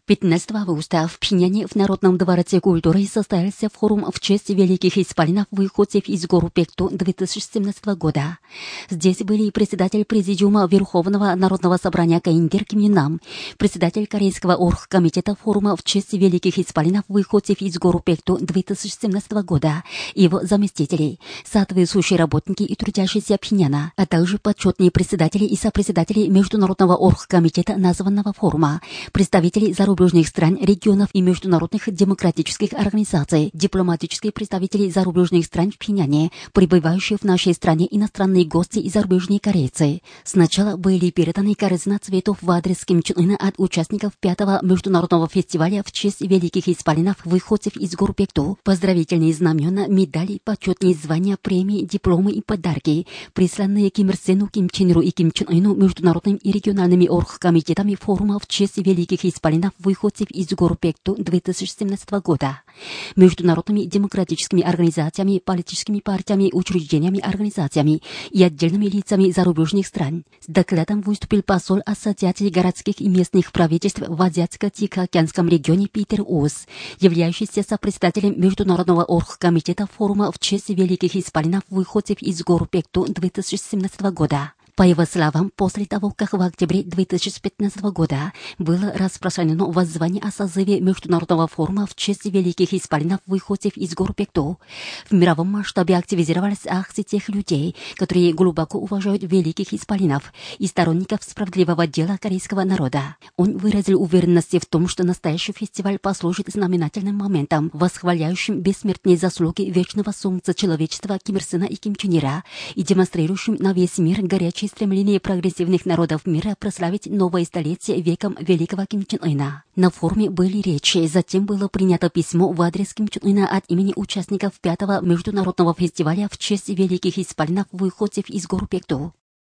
15 августа в Пхеньяне в Народном дворце культуры состоялся форум в честь великих исполинов-выходцев из гор Пекту 2017 года. Здесь были председатель Президиума Верховного Народного собрания Каиндер Ким Юн Нам, председатель Корейского оргкомитета форума в честь великих исполинов-выходцев из гор Пекту 2017 года, его заместителей, соответствующие работники и трудящиеся Пхеньяна, а также почетные председатели и сопредседатели Международного оргкомитета названного форума, представители зарубежных стран, регионов и международных демократических организаций, дипломатические представители зарубежных стран в Пхеньяне, прибывающие в нашей стране иностранные гости и зарубежные корейцы. Сначала были переданы корзина цветов в адрес Ким Чен Ына от участников 5-го международного фестиваля в честь великих исполинов-выходцев из гор Пекту, поздравительные знамена, медали, почетные звания, премии, дипломы и подарки, присланные Ким Ир Сену, Ким Чен Иру и Ким Чен Ыну международными и региональными оргкомитетами форума в честь великих исполинов-выходцев из гор Пекту 2017 года, международными демократическими организациями, политическими партиями, учреждениями, организациями и отдельными лицами зарубежных стран. С докладом выступил посол Ассоциации городских и местных правительств в Азиатско-Тихоокеанском регионе Питер Ус, являющийся сопредседателем Международного оргкомитета форума в честь великих исполинов-выходцев из гор Пекту 2017 года. По его словам, после того, как в октябре 2015 года было распространено воззвание о созыве Международного форума в честь великих исполинов-выходцев из гор Пекту, в мировом масштабе активизировались акции тех людей, которые глубоко уважают великих исполинов и сторонников справедливого дела корейского народа. Он выразил уверенность в том, что настоящий фестиваль послужит знаменательным моментом, восхваляющим бессмертные заслуги вечного солнца человечества Ким Ир Сена и Ким Чен Ира и демонстрирующим на весь мир горячий стремление прогрессивных народов мира прославить новое столетие веком великого Ким Чен Ына. На форуме были речи, затем было принято письмо в адрес Ким Чен Ына от имени участников 5-го международного фестиваля в честь великих исполинов-выходцев из гор Пекту.